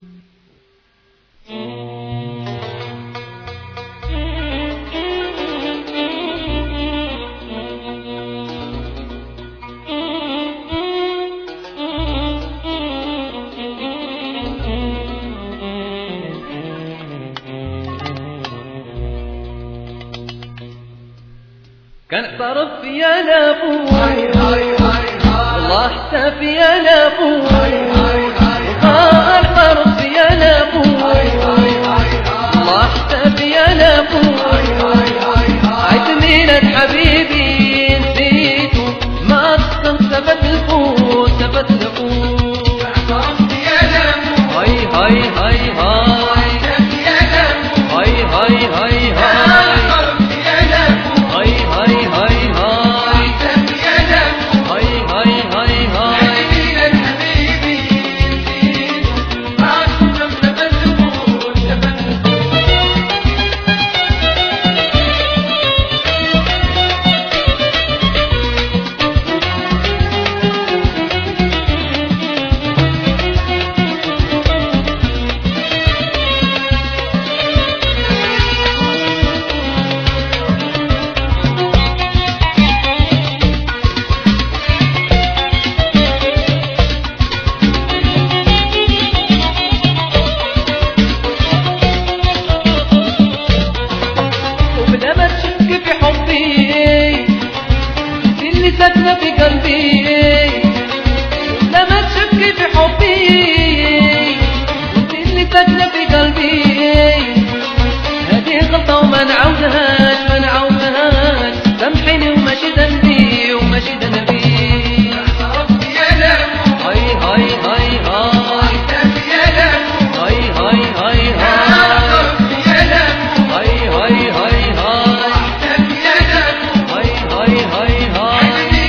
كان اعترف يا لابوي والله احتف يا لابوي اعترف يا لابوي والله احتف يا لابوي عيد حبيبي نسيته ما تصم ثبت الفوت ثبت الفوت اعترف يا لابوي هاي هاي هاي هاي هاي هاي هاي ساكنة في قلبي لما تشكي في حبي انت اللي ساكنة في قلبي هذه غلطة وما نعاودهاش ما نعاودهاش سامحيني وماشي ذنبي وماشي ذنبي اعترفت يا لابوي هاي هاي هاي هاي يا لابوي هاي هاي هاي اعترفت يا لابوي هاي هاي هاي هاي هاي هاي هاي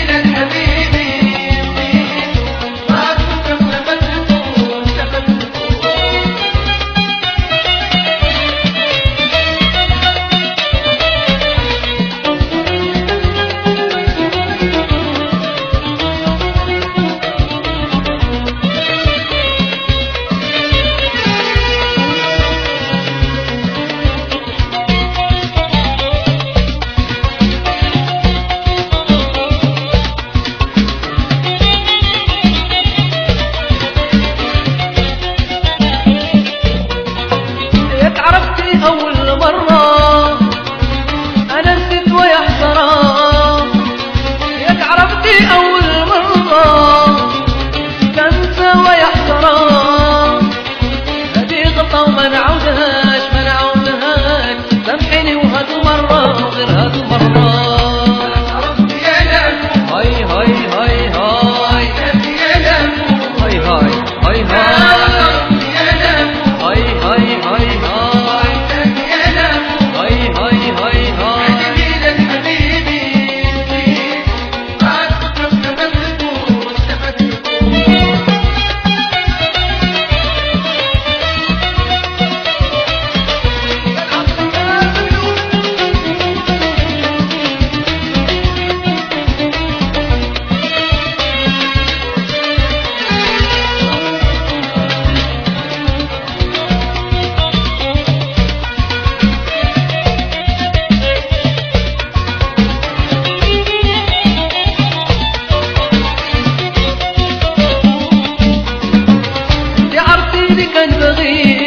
أول مرة أنا نسيت ويا حسرة ياك عرفتي أول مرة كنسى ويا حسرة هذه غلطة وما نعاودهاش ما نعاودهاش سامحيني وهذو مرة غير هذو مرة اعترفت يا لابوي هاي هاي هاي هاي يا لابوي هاي هاي هاي هاي هاي هاي هاي كان بغيت